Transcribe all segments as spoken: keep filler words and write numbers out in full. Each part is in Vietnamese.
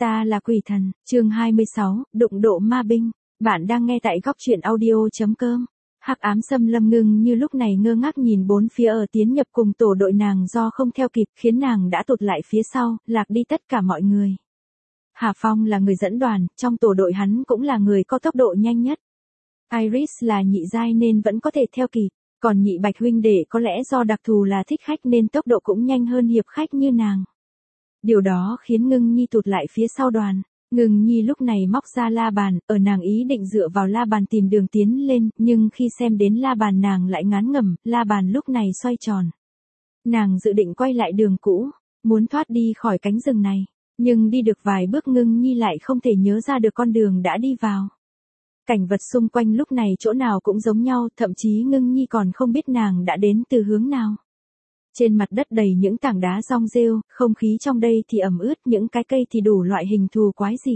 Ta là quỷ thần, chương hai mươi sáu, đụng độ ma binh. Bạn đang nghe tại góc truyện audio.com. Hắc ám xâm lâm ngưng như lúc này ngơ ngác nhìn bốn phía ở tiến nhập cùng tổ đội nàng do không theo kịp khiến nàng đã tụt lại phía sau, lạc đi tất cả mọi người. Hà Phong là người dẫn đoàn, trong tổ đội hắn cũng là người có tốc độ nhanh nhất. Iris là nhị giai nên vẫn có thể theo kịp, còn nhị bạch huynh đệ có lẽ do đặc thù là thích khách nên tốc độ cũng nhanh hơn hiệp khách như nàng. Điều đó khiến Ngưng Nhi tụt lại phía sau đoàn. Ngưng Nhi lúc này móc ra la bàn, ở nàng ý định dựa vào la bàn tìm đường tiến lên, nhưng khi xem đến la bàn nàng lại ngán ngẩm, la bàn lúc này xoay tròn. Nàng dự định quay lại đường cũ, muốn thoát đi khỏi cánh rừng này, nhưng đi được vài bước Ngưng Nhi lại không thể nhớ ra được con đường đã đi vào. Cảnh vật xung quanh lúc này chỗ nào cũng giống nhau, thậm chí Ngưng Nhi còn không biết nàng đã đến từ hướng nào. Trên mặt đất đầy những tảng đá rong rêu, không khí trong đây thì ẩm ướt, những cái cây thì đủ loại hình thù quái dị.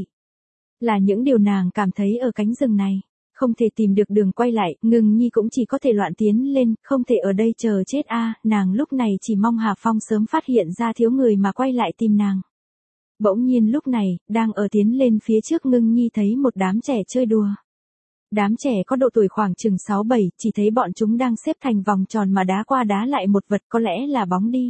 Là những điều nàng cảm thấy ở cánh rừng này. Không thể tìm được đường quay lại, Ngưng Nhi cũng chỉ có thể loạn tiến lên, không thể ở đây chờ chết a. Nàng lúc này chỉ mong Hà Phong sớm phát hiện ra thiếu người mà quay lại tìm nàng. Bỗng nhiên lúc này, đang ở tiến lên phía trước Ngưng Nhi thấy một đám trẻ chơi đùa. Đám trẻ có độ tuổi khoảng chừng sáu bảy, chỉ thấy bọn chúng đang xếp thành vòng tròn mà đá qua đá lại một vật, có lẽ là bóng đi.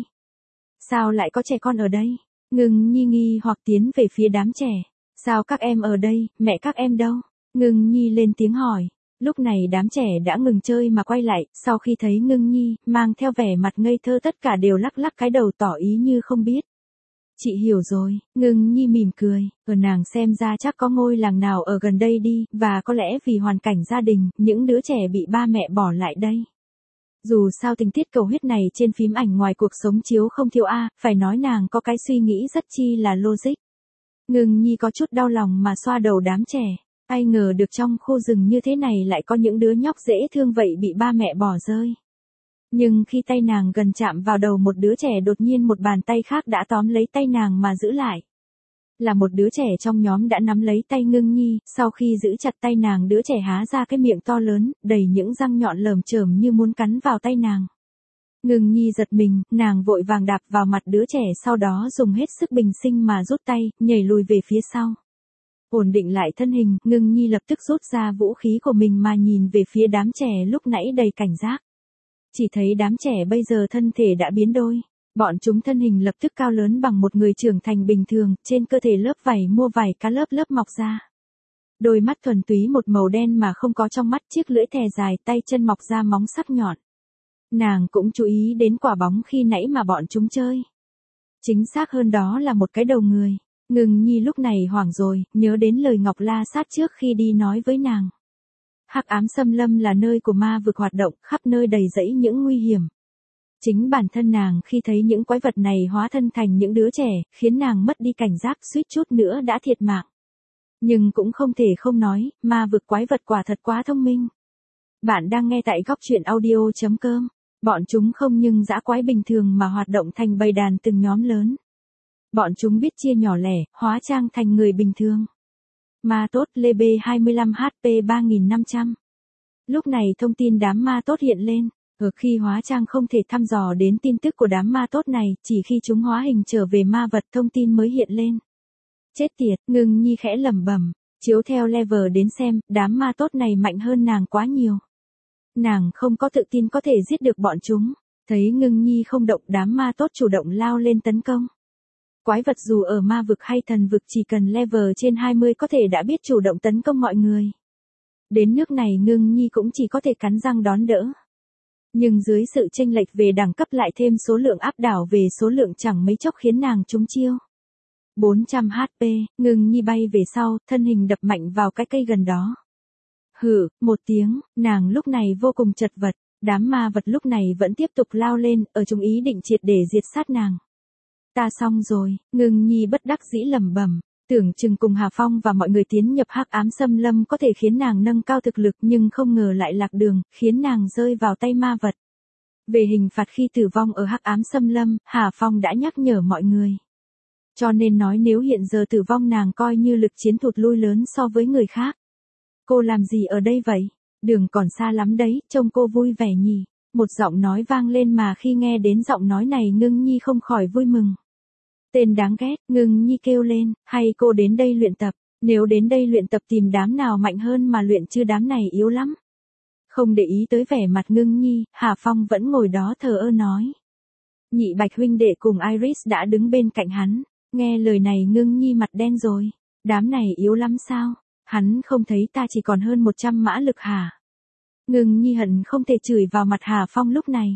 Sao lại có trẻ con ở đây? Ngưng Nhi nghi hoặc tiến về phía đám trẻ. Sao các em ở đây, mẹ các em đâu? Ngưng Nhi lên tiếng hỏi. Lúc này đám trẻ đã ngừng chơi mà quay lại, sau khi thấy Ngưng Nhi, mang theo vẻ mặt ngây thơ tất cả đều lắc lắc cái đầu tỏ ý như không biết. Chị hiểu rồi, Ngưng Nhi mỉm cười, ở nàng xem ra chắc có ngôi làng nào ở gần đây đi, và có lẽ vì hoàn cảnh gia đình, những đứa trẻ bị ba mẹ bỏ lại đây. Dù sao tình tiết cầu huyết này trên phim ảnh ngoài cuộc sống chiếu không thiếu a, phải nói nàng có cái suy nghĩ rất chi là logic. Ngưng Nhi có chút đau lòng mà xoa đầu đám trẻ, ai ngờ được trong khu rừng như thế này lại có những đứa nhóc dễ thương vậy bị ba mẹ bỏ rơi. Nhưng khi tay nàng gần chạm vào đầu một đứa trẻ đột nhiên một bàn tay khác đã tóm lấy tay nàng mà giữ lại. Là một đứa trẻ trong nhóm đã nắm lấy tay Ngưng Nhi, sau khi giữ chặt tay nàng đứa trẻ há ra cái miệng to lớn, đầy những răng nhọn lởm chởm như muốn cắn vào tay nàng. Ngưng Nhi giật mình, nàng vội vàng đạp vào mặt đứa trẻ sau đó dùng hết sức bình sinh mà rút tay, nhảy lùi về phía sau. Ổn định lại thân hình, Ngưng Nhi lập tức rút ra vũ khí của mình mà nhìn về phía đám trẻ lúc nãy đầy cảnh giác. Chỉ thấy đám trẻ bây giờ thân thể đã biến đôi. Bọn chúng thân hình lập tức cao lớn bằng một người trưởng thành bình thường, trên cơ thể lớp vảy mua vảy cá lớp lớp mọc ra. Đôi mắt thuần túy một màu đen mà không có trong mắt, chiếc lưỡi thè dài, tay chân mọc ra móng sắc nhọn. Nàng cũng chú ý đến quả bóng khi nãy mà bọn chúng chơi. Chính xác hơn đó là một cái đầu người. Ngưng Nhi lúc này hoảng rồi, nhớ đến lời Ngọc La Sát trước khi đi nói với nàng. Hắc ám xâm lâm là nơi của ma vực hoạt động, khắp nơi đầy rẫy những nguy hiểm. Chính bản thân nàng khi thấy những quái vật này hóa thân thành những đứa trẻ, khiến nàng mất đi cảnh giác, suýt chút nữa đã thiệt mạng. Nhưng cũng không thể không nói, ma vực quái vật quả thật quá thông minh. Bạn đang nghe tại góc truyện audio.com. Bọn chúng không nhưng dã quái bình thường mà hoạt động thành bầy đàn từng nhóm lớn. Bọn chúng biết chia nhỏ lẻ, hóa trang thành người bình thường. Ma tốt lê bê hai mươi lăm hát pê ba nghìn năm trăm. Lúc này thông tin đám ma tốt hiện lên. Ở khi hóa trang không thể thăm dò đến tin tức của đám ma tốt này, chỉ khi chúng hóa hình trở về ma vật thông tin mới hiện lên. Chết tiệt, Ngưng Nhi khẽ lẩm bẩm, chiếu theo level đến xem, đám ma tốt này mạnh hơn nàng quá nhiều. Nàng không có tự tin có thể giết được bọn chúng. Thấy Ngưng Nhi không động, đám ma tốt chủ động lao lên tấn công. Quái vật dù ở ma vực hay thần vực chỉ cần level trên hai mươi có thể đã biết chủ động tấn công mọi người. Đến nước này Ngưng Nhi cũng chỉ có thể cắn răng đón đỡ. Nhưng dưới sự chênh lệch về đẳng cấp lại thêm số lượng áp đảo về số lượng chẳng mấy chốc khiến nàng trúng chiêu. bốn trăm hát pê, Ngưng Nhi bay về sau, thân hình đập mạnh vào cái cây gần đó. Hừ, một tiếng, nàng lúc này vô cùng chật vật, đám ma vật lúc này vẫn tiếp tục lao lên, ở chung ý định triệt để diệt sát nàng. Ta xong rồi, Ngưng Nhi bất đắc dĩ lẩm bẩm, tưởng chừng cùng Hà Phong và mọi người tiến nhập hắc ám xâm lâm có thể khiến nàng nâng cao thực lực nhưng không ngờ lại lạc đường, khiến nàng rơi vào tay ma vật. Về hình phạt khi tử vong ở hắc ám xâm lâm, Hà Phong đã nhắc nhở mọi người. Cho nên nói nếu hiện giờ tử vong nàng coi như lực chiến thụt lui lớn so với người khác. Cô làm gì ở đây vậy? Đường còn xa lắm đấy, trông cô vui vẻ nhỉ. Một giọng nói vang lên mà khi nghe đến giọng nói này Ngưng Nhi không khỏi vui mừng. Tên đáng ghét, Ngưng Nhi kêu lên, hay cô đến đây luyện tập, nếu đến đây luyện tập tìm đám nào mạnh hơn mà luyện chứ đám này yếu lắm. Không để ý tới vẻ mặt Ngưng Nhi, Hà Phong vẫn ngồi đó thờ ơ nói. Nhị Bạch huynh đệ cùng Iris đã đứng bên cạnh hắn, nghe lời này Ngưng Nhi mặt đen rồi, đám này yếu lắm sao, hắn không thấy ta chỉ còn hơn một trăm mã lực hả? Ngưng Nhi hận không thể chửi vào mặt Hà Phong lúc này.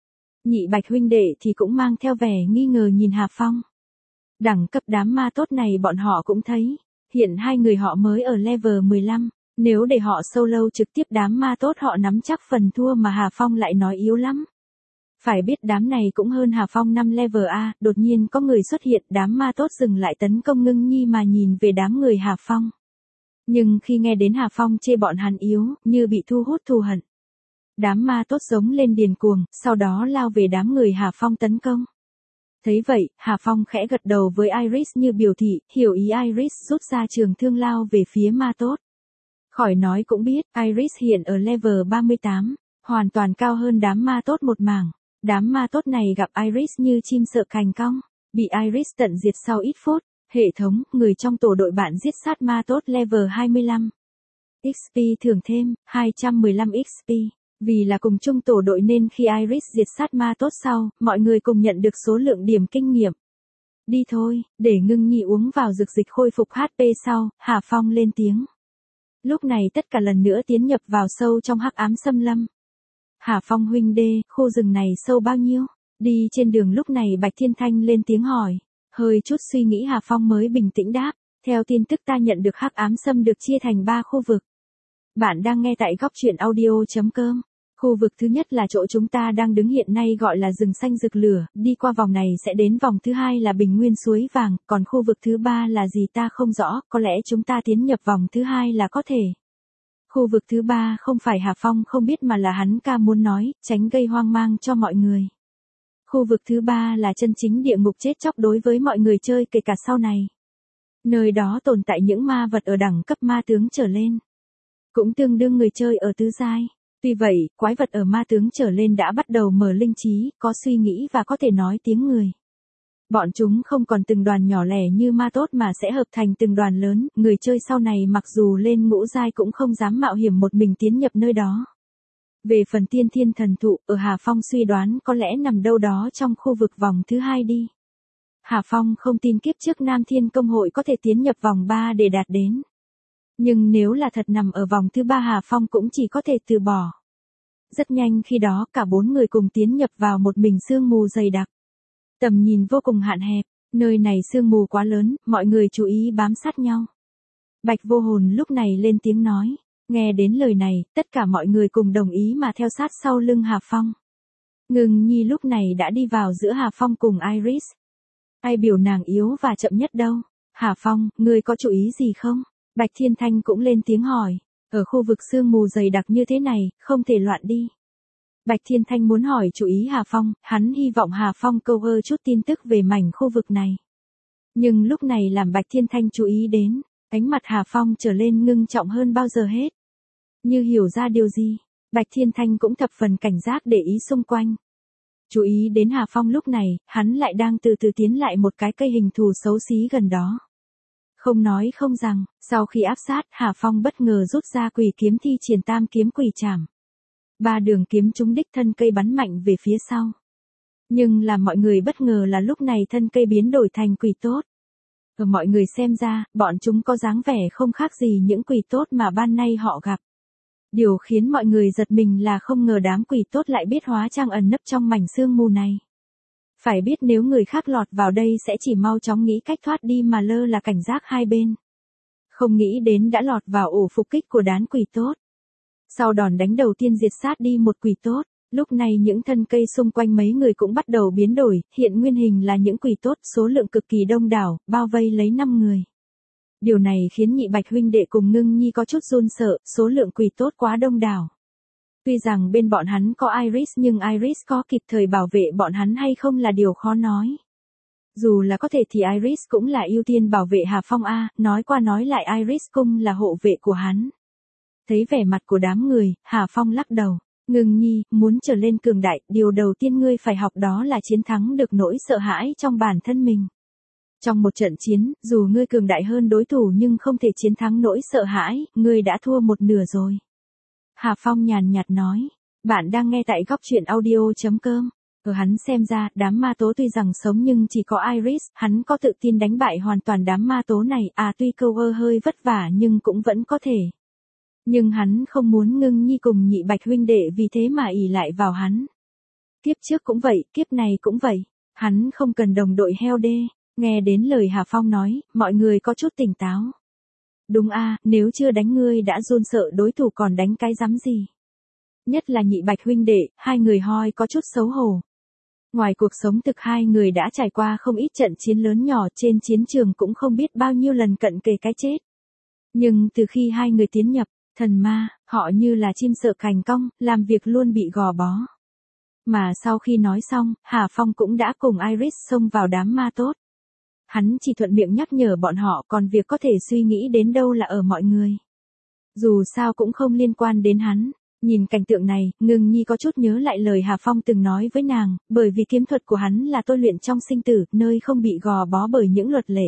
Nhị Bạch huynh đệ thì cũng mang theo vẻ nghi ngờ nhìn Hà Phong. Đẳng cấp đám ma tốt này bọn họ cũng thấy, hiện hai người họ mới ở level mười lăm, nếu để họ solo trực tiếp đám ma tốt họ nắm chắc phần thua mà Hà Phong lại nói yếu lắm. Phải biết đám này cũng hơn Hà Phong năm level A, đột nhiên có người xuất hiện đám ma tốt dừng lại tấn công Ngưng Nhi mà nhìn về đám người Hà Phong. Nhưng khi nghe đến Hà Phong chê bọn hắn yếu, như bị thu hút thù hận. Đám ma tốt giống lên điền cuồng, sau đó lao về đám người Hà Phong tấn công. Thấy vậy, Hà Phong khẽ gật đầu với Iris như biểu thị, hiểu ý Iris rút ra trường thương lao về phía ma tốt. Khỏi nói cũng biết, Iris hiện ở level ba mươi tám, hoàn toàn cao hơn đám ma tốt một mảng. Đám ma tốt này gặp Iris như chim sợ cành cong, bị Iris tận diệt sau ít phút. Hệ thống, người trong tổ đội bạn giết sát ma tốt level hai mươi lăm. ích pê thưởng thêm, hai trăm mười lăm ích pê. Vì là cùng chung tổ đội nên khi Iris diệt sát ma tốt sau, mọi người cùng nhận được số lượng điểm kinh nghiệm. Đi thôi, để Ngưng Nhi uống vào dược dịch khôi phục hát pê sau, Hà Phong lên tiếng. Lúc này tất cả lần nữa tiến nhập vào sâu trong hắc ám xâm lâm. Hà Phong huynh đê, khu rừng này sâu bao nhiêu? Đi trên đường lúc này Bạch Thiên Thanh lên tiếng hỏi. Hơi chút suy nghĩ Hà Phong mới bình tĩnh đáp. Theo tin tức ta nhận được hắc ám xâm được chia thành ba khu vực. Bạn đang nghe tại góc truyện audio.com. Khu vực thứ nhất là chỗ chúng ta đang đứng hiện nay gọi là rừng xanh rực lửa, đi qua vòng này sẽ đến vòng thứ hai là bình nguyên suối vàng, còn khu vực thứ ba là gì ta không rõ, có lẽ chúng ta tiến nhập vòng thứ hai là có thể. Khu vực thứ ba không phải Hà Phong không biết mà là hắn ca muốn nói, tránh gây hoang mang cho mọi người. Khu vực thứ ba là chân chính địa ngục chết chóc đối với mọi người chơi kể cả sau này. Nơi đó tồn tại những ma vật ở đẳng cấp ma tướng trở lên. Cũng tương đương người chơi ở tứ giai. Tuy vậy, quái vật ở ma tướng trở lên đã bắt đầu mở linh trí, có suy nghĩ và có thể nói tiếng người. Bọn chúng không còn từng đoàn nhỏ lẻ như ma tốt mà sẽ hợp thành từng đoàn lớn, người chơi sau này mặc dù lên ngũ giai cũng không dám mạo hiểm một mình tiến nhập nơi đó. Về phần tiên thiên thần thụ, ở Hà Phong suy đoán có lẽ nằm đâu đó trong khu vực vòng thứ hai đi. Hà Phong không tin kiếp trước Nam Thiên Công hội có thể tiến nhập vòng ba để đạt đến. Nhưng nếu là thật nằm ở vòng thứ ba Hà Phong cũng chỉ có thể từ bỏ. Rất nhanh khi đó cả bốn người cùng tiến nhập vào một mình sương mù dày đặc. Tầm nhìn vô cùng hạn hẹp, nơi này sương mù quá lớn, mọi người chú ý bám sát nhau. Bạch Vô Hồn lúc này lên tiếng nói, nghe đến lời này, tất cả mọi người cùng đồng ý mà theo sát sau lưng Hà Phong. Ngưng Nhi lúc này đã đi vào giữa Hà Phong cùng Iris. Ai biểu nàng yếu và chậm nhất đâu? Hà Phong, ngươi có chú ý gì không? Bạch Thiên Thanh cũng lên tiếng hỏi, ở khu vực sương mù dày đặc như thế này, không thể loạn đi. Bạch Thiên Thanh muốn hỏi chú ý Hà Phong, hắn hy vọng Hà Phong câu ơ chút tin tức về mảnh khu vực này. Nhưng lúc này làm Bạch Thiên Thanh chú ý đến, ánh mặt Hà Phong trở lên ngưng trọng hơn bao giờ hết. Như hiểu ra điều gì, Bạch Thiên Thanh cũng thập phần cảnh giác để ý xung quanh. Chú ý đến Hà Phong lúc này, hắn lại đang từ từ tiến lại một cái cây hình thù xấu xí gần đó. Không nói không rằng, sau khi áp sát, Hà Phong bất ngờ rút ra quỷ kiếm thi triển tam kiếm quỷ trảm. Ba đường kiếm trúng đích thân cây bắn mạnh về phía sau. Nhưng làm mọi người bất ngờ là lúc này thân cây biến đổi thành quỷ tốt. Ở mọi người xem ra, bọn chúng có dáng vẻ không khác gì những quỷ tốt mà ban nay họ gặp. Điều khiến mọi người giật mình là không ngờ đám quỷ tốt lại biết hóa trang ẩn nấp trong mảnh sương mù này. Phải biết nếu người khác lọt vào đây sẽ chỉ mau chóng nghĩ cách thoát đi mà lơ là cảnh giác hai bên. Không nghĩ đến đã lọt vào ổ phục kích của đám quỷ tốt. Sau đòn đánh đầu tiên diệt sát đi một quỷ tốt, lúc này những thân cây xung quanh mấy người cũng bắt đầu biến đổi, hiện nguyên hình là những quỷ tốt số lượng cực kỳ đông đảo, bao vây lấy năm người. Điều này khiến nhị Bạch huynh đệ cùng Ngưng Nhi có chút run sợ, số lượng quỷ tốt quá đông đảo. Tuy rằng bên bọn hắn có Iris nhưng Iris có kịp thời bảo vệ bọn hắn hay không là điều khó nói. Dù là có thể thì Iris cũng là ưu tiên bảo vệ Hà Phong A, nói qua nói lại Iris cung là hộ vệ của hắn. Thấy vẻ mặt của đám người, Hà Phong lắc đầu. Ngưng Nhi, muốn trở lên cường đại, điều đầu tiên ngươi phải học đó là chiến thắng được nỗi sợ hãi trong bản thân mình. Trong một trận chiến, dù ngươi cường đại hơn đối thủ nhưng không thể chiến thắng nỗi sợ hãi, ngươi đã thua một nửa rồi. Hà Phong nhàn nhạt nói. Bạn đang nghe tại góc truyện audio.com. Ở hắn xem ra, đám ma tố tuy rằng sống nhưng chỉ có Iris, hắn có tự tin đánh bại hoàn toàn đám ma tố này, à tuy câu ơ hơi vất vả nhưng cũng vẫn có thể. Nhưng hắn không muốn Ngưng Nhi cùng Nhị Bạch huynh đệ vì thế mà ỷ lại vào hắn. Kiếp trước cũng vậy, kiếp này cũng vậy, hắn không cần đồng đội heo đê. Nghe đến lời Hà Phong nói, mọi người có chút tỉnh táo. Đúng a, nếu chưa đánh ngươi đã run sợ đối thủ còn đánh cái rắm gì. Nhất là Nhị Bạch huynh đệ, hai người hoi có chút xấu hổ. Ngoài cuộc sống thực hai người đã trải qua không ít trận chiến lớn nhỏ trên chiến trường cũng không biết bao nhiêu lần cận kề cái chết. Nhưng từ khi hai người tiến nhập, thần ma, họ như là chim sợ cành cong, làm việc luôn bị gò bó. Mà sau khi nói xong, Hà Phong cũng đã cùng Iris xông vào đám ma tốt. Hắn chỉ thuận miệng nhắc nhở bọn họ còn việc có thể suy nghĩ đến đâu là ở mọi người. Dù sao cũng không liên quan đến hắn. Nhìn cảnh tượng này, Ngưng Nhi có chút nhớ lại lời Hà Phong từng nói với nàng, bởi vì kiếm thuật của hắn là tôi luyện trong sinh tử, nơi không bị gò bó bởi những luật lệ.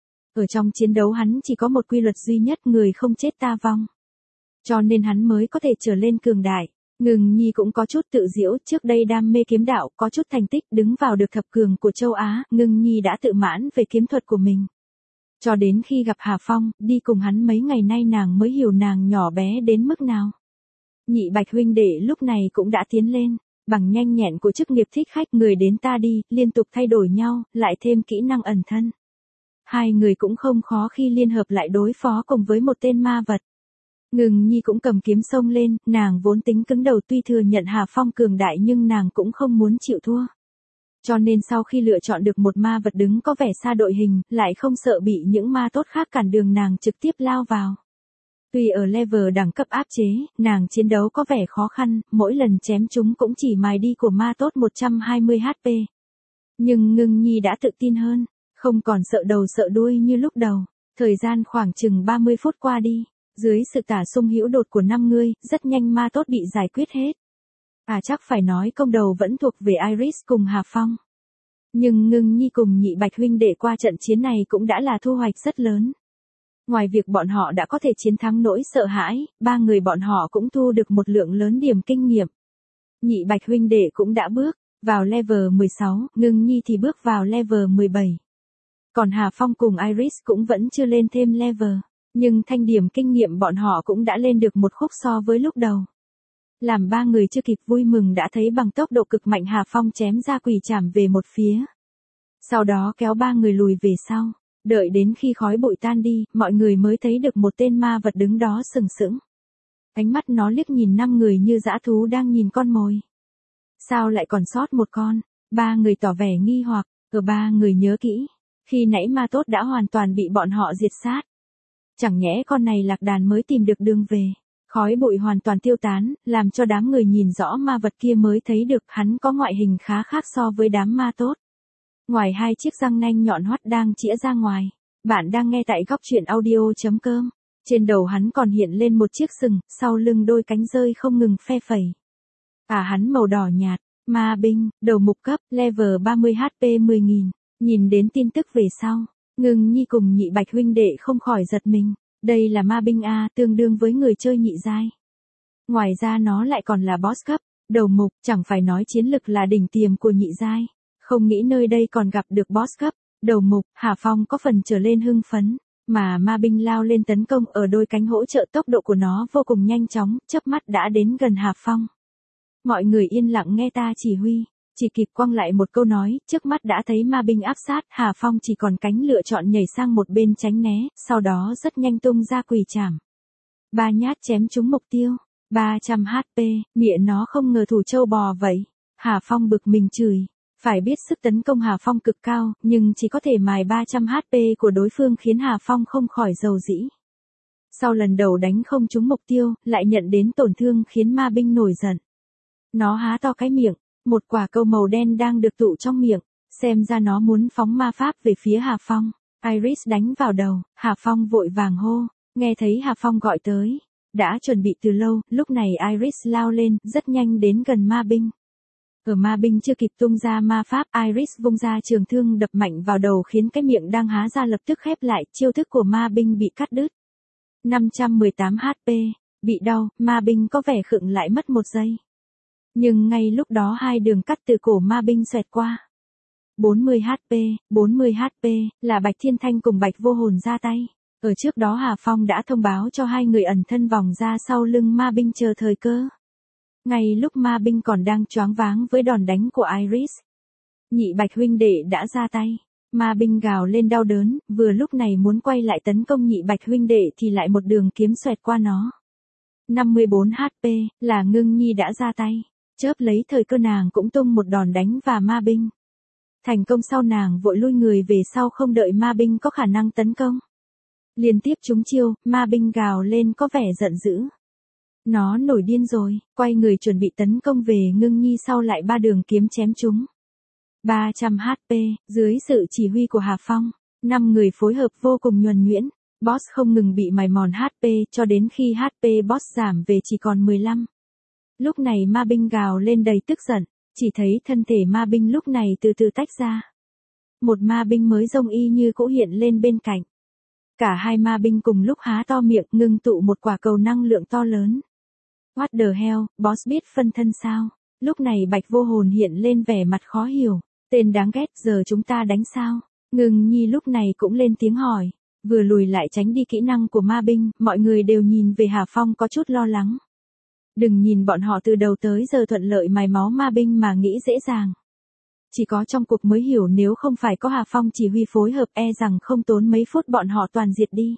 Ở trong chiến đấu hắn chỉ có một quy luật duy nhất, người không chết ta vong. Cho nên hắn mới có thể trở lên cường đại. Ngưng Nhi cũng có chút tự giễu, trước đây đam mê kiếm đạo, có chút thành tích đứng vào được thập cường của châu Á, Ngưng Nhi đã tự mãn về kiếm thuật của mình. Cho đến khi gặp Hà Phong, đi cùng hắn mấy ngày nay nàng mới hiểu nàng nhỏ bé đến mức nào. Nhị Bạch huynh đệ lúc này cũng đã tiến lên, bằng nhanh nhẹn của chức nghiệp thích khách người đến ta đi, liên tục thay đổi nhau, lại thêm kỹ năng ẩn thân. Hai người cũng không khó khi liên hợp lại đối phó cùng với một tên ma vật. Ngưng Nhi cũng cầm kiếm xông lên, nàng vốn tính cứng đầu tuy thừa nhận Hà Phong cường đại nhưng nàng cũng không muốn chịu thua. Cho nên sau khi lựa chọn được một ma vật đứng có vẻ xa đội hình, lại không sợ bị những ma tốt khác cản đường nàng trực tiếp lao vào. Tuy ở level đẳng cấp áp chế, nàng chiến đấu có vẻ khó khăn, mỗi lần chém chúng cũng chỉ mài đi của ma tốt một trăm hai mươi hát pê. Nhưng Ngưng Nhi đã tự tin hơn, không còn sợ đầu sợ đuôi như lúc đầu. Thời gian khoảng chừng ba mươi phút qua đi, dưới sự tả xung hữu đột của năm người, rất nhanh ma tốt bị giải quyết hết. À chắc phải nói công đầu vẫn thuộc về Iris cùng Hà Phong. Nhưng Ngưng Nhi cùng Nhị Bạch huynh đệ qua trận chiến này cũng đã là thu hoạch rất lớn. Ngoài việc bọn họ đã có thể chiến thắng nỗi sợ hãi, ba người bọn họ cũng thu được một lượng lớn điểm kinh nghiệm. Nhị Bạch huynh đệ cũng đã bước vào level mười sáu, Ngưng Nhi thì bước vào level mười bảy. Còn Hà Phong cùng Iris cũng vẫn chưa lên thêm level, nhưng thanh điểm kinh nghiệm bọn họ cũng đã lên được một khúc so với lúc đầu. Làm ba người chưa kịp vui mừng đã thấy bằng tốc độ cực mạnh Hà Phong chém ra quỷ trảm về một phía. Sau đó kéo ba người lùi về sau. Đợi đến khi khói bụi tan đi, mọi người mới thấy được một tên ma vật đứng đó sừng sững. Ánh mắt nó liếc nhìn năm người như dã thú đang nhìn con mồi. Sao lại còn sót một con? Ba người tỏ vẻ nghi hoặc, ở ba người nhớ kỹ. Khi nãy ma tốt đã hoàn toàn bị bọn họ diệt sát. Chẳng nhẽ con này lạc đàn mới tìm được đường về. Khói bụi hoàn toàn tiêu tán, làm cho đám người nhìn rõ ma vật kia mới thấy được hắn có ngoại hình khá khác so với đám ma tốt. Ngoài hai chiếc răng nanh nhọn hoắt đang chĩa ra ngoài. Bạn đang nghe tại góc truyện audio.com. Trên đầu hắn còn hiện lên một chiếc sừng, sau lưng đôi cánh rơi không ngừng phe phẩy. À hắn màu đỏ nhạt, ma binh, đầu mục cấp, level ba mươi hát pê mười nghìn. Nhìn đến tin tức về sau, Ngưng Nhi cùng Nhị Bạch huynh đệ không khỏi giật mình. Đây là ma binh A, tương đương với người chơi nhị giai. Ngoài ra nó lại còn là boss cấp, đầu mục, chẳng phải nói chiến lực là đỉnh tiềm của nhị giai. Không nghĩ nơi đây còn gặp được boss cấp, đầu mục, Hà Phong có phần trở lên hưng phấn, mà ma binh lao lên tấn công ở đôi cánh hỗ trợ tốc độ của nó vô cùng nhanh chóng, chớp mắt đã đến gần Hà Phong. Mọi người yên lặng nghe ta chỉ huy, chỉ kịp quăng lại một câu nói, trước mắt đã thấy ma binh áp sát, Hà Phong chỉ còn cánh lựa chọn nhảy sang một bên tránh né, sau đó rất nhanh tung ra quỷ trảm. Ba nhát chém trúng mục tiêu, ba trăm hát pê, mịa nó không ngờ thủ châu bò vậy. Hà Phong bực mình chửi. Phải biết sức tấn công Hà Phong cực cao, nhưng chỉ có thể mài ba trăm hát pê của đối phương khiến Hà Phong không khỏi dầu dĩ. Sau lần đầu đánh không trúng mục tiêu, lại nhận đến tổn thương khiến ma binh nổi giận. Nó há to cái miệng, một quả câu màu đen đang được tụ trong miệng, xem ra nó muốn phóng ma pháp về phía Hà Phong. Iris đánh vào đầu, Hà Phong vội vàng hô, nghe thấy Hà Phong gọi tới. Đã chuẩn bị từ lâu, lúc này Iris lao lên, rất nhanh đến gần ma binh. Ở ma binh chưa kịp tung ra ma pháp, Iris vung ra trường thương đập mạnh vào đầu khiến cái miệng đang há ra lập tức khép lại, chiêu thức của ma binh bị cắt đứt. năm trăm mười tám hát pê, bị đau, ma binh có vẻ khựng lại mất một giây. Nhưng ngay lúc đó hai đường cắt từ cổ ma binh xoẹt qua. bốn mươi hát pê, bốn mươi hát pê, là Bạch Thiên Thanh cùng Bạch Vô Hồn ra tay. Ở trước đó Hà Phong đã thông báo cho hai người ẩn thân vòng ra sau lưng ma binh chờ thời cơ. Ngay lúc ma binh còn đang choáng váng với đòn đánh của Iris, nhị Bạch huynh đệ đã ra tay. Ma binh gào lên đau đớn, vừa lúc này muốn quay lại tấn công nhị Bạch huynh đệ thì lại một đường kiếm xoẹt qua nó. năm mươi bốn hát pê, là Ngưng Nhi đã ra tay. Chớp lấy thời cơ nàng cũng tung một đòn đánh vào ma binh. Thành công sau nàng vội lui người về sau không đợi ma binh có khả năng tấn công. Liên tiếp trúng chiêu, ma binh gào lên có vẻ giận dữ. Nó nổi điên rồi, quay người chuẩn bị tấn công về Ngưng Nhi sau lại ba đường kiếm chém chúng. ba trăm hát pê, dưới sự chỉ huy của Hà Phong, năm người phối hợp vô cùng nhuần nhuyễn. Boss không ngừng bị mài mòn hát pê cho đến khi hát pê boss giảm về chỉ còn mười lăm. Lúc này ma binh gào lên đầy tức giận, chỉ thấy thân thể ma binh lúc này từ từ tách ra. Một ma binh mới rông y như cũ hiện lên bên cạnh. Cả hai ma binh cùng lúc há to miệng ngưng tụ một quả cầu năng lượng to lớn. What the hell, boss biết phân thân sao? Lúc này Bạch Vô Hồn hiện lên vẻ mặt khó hiểu. Tên đáng ghét, giờ chúng ta đánh sao? Ngưng Nhi lúc này cũng lên tiếng hỏi. Vừa lùi lại tránh đi kỹ năng của ma binh, mọi người đều nhìn về Hà Phong có chút lo lắng. Đừng nhìn bọn họ từ đầu tới giờ thuận lợi mài máu ma binh mà nghĩ dễ dàng. Chỉ có trong cuộc mới hiểu nếu không phải có Hà Phong chỉ huy phối hợp e rằng không tốn mấy phút bọn họ toàn diệt đi.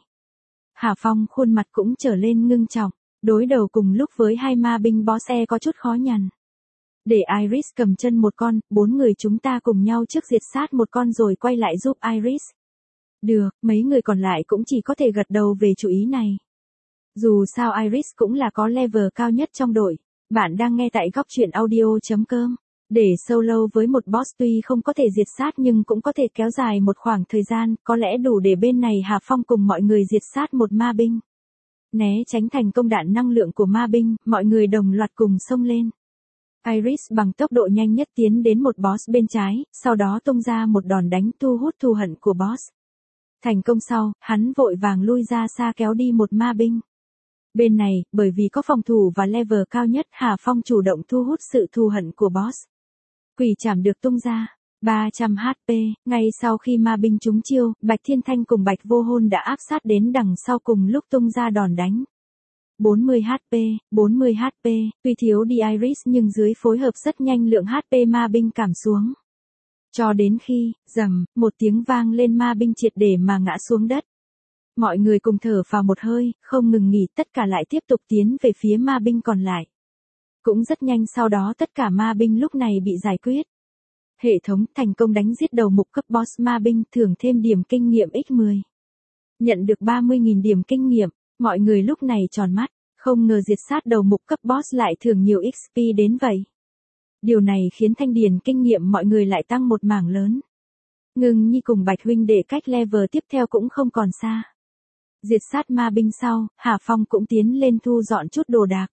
Hà Phong khuôn mặt cũng trở lên ngưng trọng, đối đầu cùng lúc với hai ma binh boss e có chút khó nhằn. Để Iris cầm chân một con, bốn người chúng ta cùng nhau trước diệt sát một con rồi quay lại giúp Iris. Được, mấy người còn lại cũng chỉ có thể gật đầu về chủ ý này. Dù sao Iris cũng là có level cao nhất trong đội. Bạn đang nghe tại góc truyện audio chấm com. Để solo với một boss tuy không có thể diệt sát nhưng cũng có thể kéo dài một khoảng thời gian, có lẽ đủ để bên này Hà Phong cùng mọi người diệt sát một ma binh. Né tránh thành công đạn năng lượng của ma binh, mọi người đồng loạt cùng xông lên. Iris bằng tốc độ nhanh nhất tiến đến một boss bên trái, sau đó tung ra một đòn đánh thu hút thù hận của boss. Thành công sau, hắn vội vàng lui ra xa kéo đi một ma binh. Bên này, bởi vì có phòng thủ và level cao nhất, Hà Phong chủ động thu hút sự thù hận của boss. Quỷ chảm được tung ra. ba trăm hát pê, ngay sau khi ma binh trúng chiêu, Bạch Thiên Thanh cùng Bạch Vô Hồn đã áp sát đến đằng sau cùng lúc tung ra đòn đánh. bốn mươi hát pê, bốn mươi hát pê, tuy thiếu đi Iris nhưng dưới phối hợp rất nhanh lượng hát pê ma binh cảm xuống. Cho đến khi, rầm, một tiếng vang lên ma binh triệt để mà ngã xuống đất. Mọi người cùng thở vào một hơi, không ngừng nghỉ, tất cả lại tiếp tục tiến về phía ma binh còn lại. Cũng rất nhanh sau đó tất cả ma binh lúc này bị giải quyết. Hệ thống thành công đánh giết đầu mục cấp boss ma binh, thưởng thêm điểm kinh nghiệm nhân mười. Nhận được ba mươi nghìn điểm kinh nghiệm, mọi người lúc này tròn mắt, không ngờ diệt sát đầu mục cấp boss lại thưởng nhiều ích pê đến vậy. Điều này khiến thanh điền kinh nghiệm mọi người lại tăng một mảng lớn. Ngưng Nhi cùng Bạch huynh đệ cách level tiếp theo cũng không còn xa. Diệt sát ma binh sau, Hà Phong cũng tiến lên thu dọn chút đồ đạc.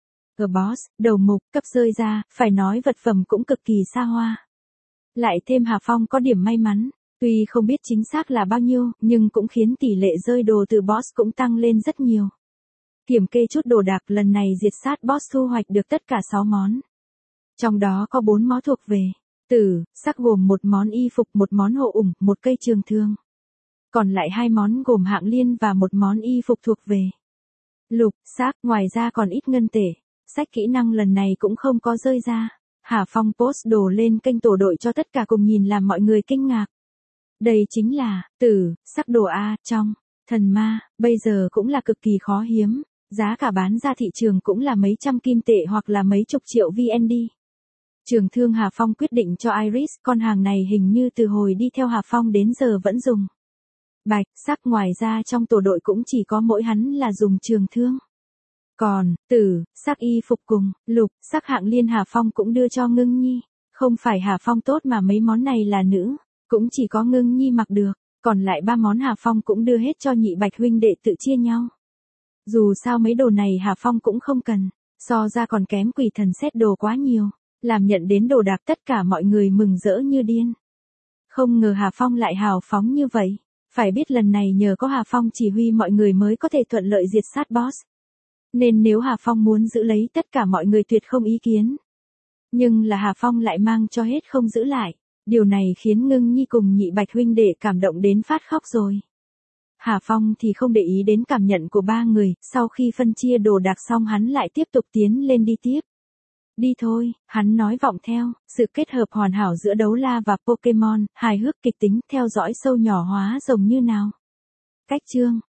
Ở boss, đầu mục, cấp rơi ra, phải nói vật phẩm cũng cực kỳ xa hoa. Lại thêm Hà Phong có điểm may mắn, tuy không biết chính xác là bao nhiêu, nhưng cũng khiến tỷ lệ rơi đồ từ boss cũng tăng lên rất nhiều. Kiểm kê chút đồ đạc lần này diệt sát boss thu hoạch được tất cả sáu món. Trong đó có bốn món thuộc về tử, sắc gồm một món y phục, một món hộ ủng, một cây trường thương. Còn lại hai món gồm hạng liên và một món y phục thuộc về lục, sắc, ngoài ra còn ít ngân tệ. Sách kỹ năng lần này cũng không có rơi ra. Hà Phong post đồ lên kênh tổ đội cho tất cả cùng nhìn làm mọi người kinh ngạc. Đây chính là tử, sắc đồ A trong thần ma, bây giờ cũng là cực kỳ khó hiếm. Giá cả bán ra thị trường cũng là mấy trăm kim tệ hoặc là mấy chục triệu vê en đê. Trường thương Hà Phong quyết định cho Iris, con hàng này hình như từ hồi đi theo Hà Phong đến giờ vẫn dùng. Bạch, sắc ngoài ra trong tổ đội cũng chỉ có mỗi hắn là dùng trường thương. Còn, tử, sắc y phục cùng, lục, sắc hạng liên Hà Phong cũng đưa cho Ngưng Nhi. Không phải Hà Phong tốt mà mấy món này là nữ, cũng chỉ có Ngưng Nhi mặc được, còn lại ba món Hà Phong cũng đưa hết cho nhị Bạch huynh đệ tự chia nhau. Dù sao mấy đồ này Hà Phong cũng không cần, so ra còn kém quỷ thần xét đồ quá nhiều. Làm nhận đến đồ đạc tất cả mọi người mừng rỡ như điên. Không ngờ Hà Phong lại hào phóng như vậy. Phải biết lần này nhờ có Hà Phong chỉ huy mọi người mới có thể thuận lợi diệt sát boss. Nên nếu Hà Phong muốn giữ lấy tất cả mọi người tuyệt không ý kiến. Nhưng là Hà Phong lại mang cho hết không giữ lại. Điều này khiến Ngưng Nhi cùng Nhị Bạch huynh đệ cảm động đến phát khóc rồi. Hà Phong thì không để ý đến cảm nhận của ba người, sau khi phân chia đồ đạc xong hắn lại tiếp tục tiến lên đi tiếp. Đi thôi, hắn nói vọng theo, sự kết hợp hoàn hảo giữa đấu la và Pokemon, hài hước kịch tính, theo dõi sâu nhỏ hóa rồng như nào. Cách chương